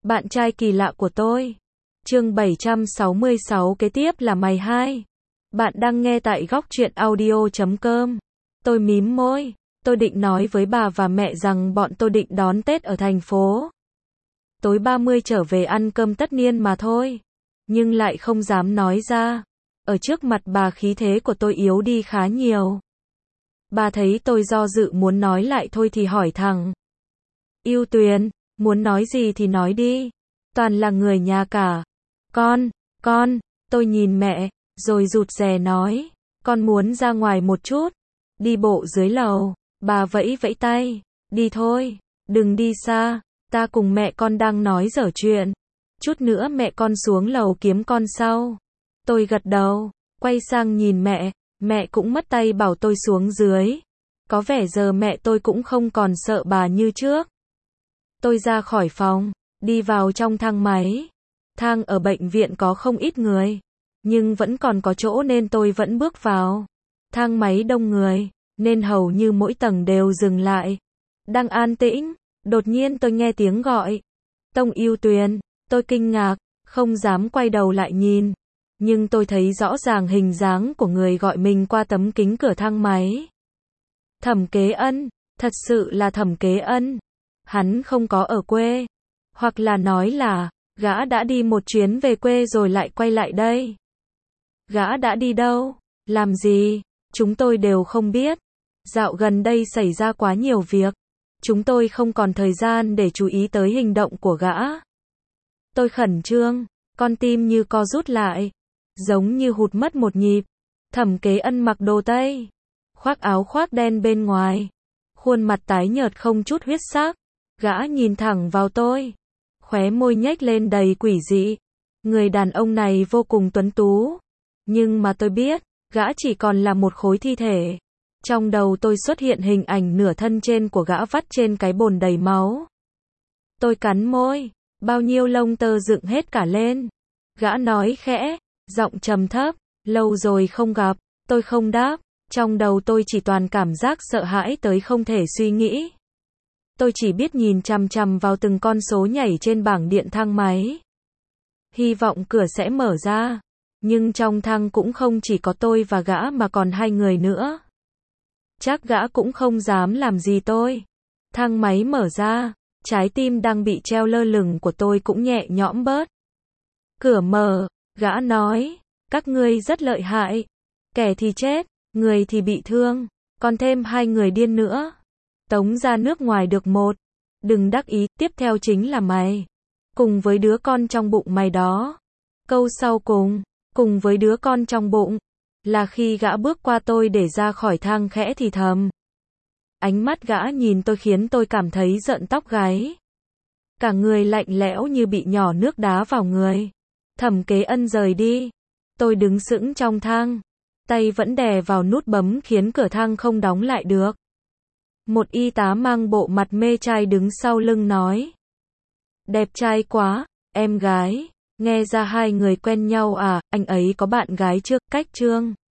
Bạn trai kỳ lạ của tôi. Chương 766 kế tiếp là mày hai. Bạn đang nghe tại góc truyện audio.com. Tôi mím môi. Tôi định nói với bà và mẹ rằng bọn tôi định đón Tết ở thành phố. Tối 30 trở về ăn cơm tất niên mà thôi. Nhưng lại không dám nói ra. Ở trước mặt bà khí thế của tôi yếu đi khá nhiều. Bà thấy tôi do dự muốn nói lại thôi thì hỏi thẳng. Yêu Tuyền, muốn nói gì thì nói đi. Toàn là người nhà cả. Con, tôi nhìn mẹ, rồi rụt rè nói. Con muốn ra ngoài một chút. Đi bộ dưới lầu. Bà vẫy vẫy tay. Đi thôi, đừng đi xa. Ta cùng mẹ con đang nói dở chuyện. Chút nữa mẹ con xuống lầu kiếm con sau. Tôi gật đầu, quay sang nhìn mẹ. Mẹ cũng mất tay bảo tôi xuống dưới. Có vẻ giờ mẹ tôi cũng không còn sợ bà như trước. Tôi ra khỏi phòng, đi vào trong thang máy. Thang ở bệnh viện có không ít người, nhưng vẫn còn có chỗ nên tôi vẫn bước vào. Thang máy đông người, nên hầu như mỗi tầng đều dừng lại. Đang an tĩnh, đột nhiên tôi nghe tiếng gọi. Tông Yêu Tuyền, tôi kinh ngạc, không dám quay đầu lại nhìn. Nhưng tôi thấy rõ ràng hình dáng của người gọi mình qua tấm kính cửa thang máy. Thẩm Kế Ân, thật sự là Thẩm Kế Ân. Hắn không có ở quê. Hoặc là nói là, gã đã đi một chuyến về quê rồi lại quay lại đây. Gã đã đi đâu? Làm gì? Chúng tôi đều không biết. Dạo gần đây xảy ra quá nhiều việc. Chúng tôi không còn thời gian để chú ý tới hành động của gã. Tôi khẩn trương, con tim như co rút lại. Giống như hụt mất một nhịp. Thẩm Kế Ân mặc đồ tây. Khoác áo khoác đen bên ngoài. Khuôn mặt tái nhợt không chút huyết sắc. Gã nhìn thẳng vào tôi. Khóe môi nhếch lên đầy quỷ dị. Người đàn ông này vô cùng tuấn tú. Nhưng mà tôi biết, gã chỉ còn là một khối thi thể. Trong đầu tôi xuất hiện hình ảnh nửa thân trên của gã vắt trên cái bồn đầy máu. Tôi cắn môi, bao nhiêu lông tơ dựng hết cả lên. Gã nói khẽ, giọng trầm thấp, lâu rồi không gặp. Tôi không đáp, trong đầu tôi chỉ toàn cảm giác sợ hãi tới không thể suy nghĩ. Tôi chỉ biết nhìn chằm chằm vào từng con số nhảy trên bảng điện thang máy. Hy vọng cửa sẽ mở ra. Nhưng trong thang cũng không chỉ có tôi và gã mà còn hai người nữa. Chắc gã cũng không dám làm gì tôi. Thang máy mở ra, trái tim đang bị treo lơ lửng của tôi cũng nhẹ nhõm bớt. Cửa mở, gã nói, các ngươi rất lợi hại. Kẻ thì chết, người thì bị thương, còn thêm hai người điên nữa. Tống ra nước ngoài được một. Đừng đắc ý, tiếp theo chính là mày. Cùng với đứa con trong bụng mày đó. Câu sau cùng với đứa con trong bụng. Là khi gã bước qua tôi để ra khỏi thang khẽ thì thầm. Ánh mắt gã nhìn tôi khiến tôi cảm thấy rợn tóc gáy. Cả người lạnh lẽo như bị nhỏ nước đá vào người. Thẩm Kế Ân rời đi. Tôi đứng sững trong thang. Tay vẫn đè vào nút bấm khiến cửa thang không đóng lại được. Một y tá mang bộ mặt mê trai đứng sau lưng nói. Đẹp trai quá, em gái. Nghe ra hai người quen nhau à, anh ấy có bạn gái trước, cách Trương.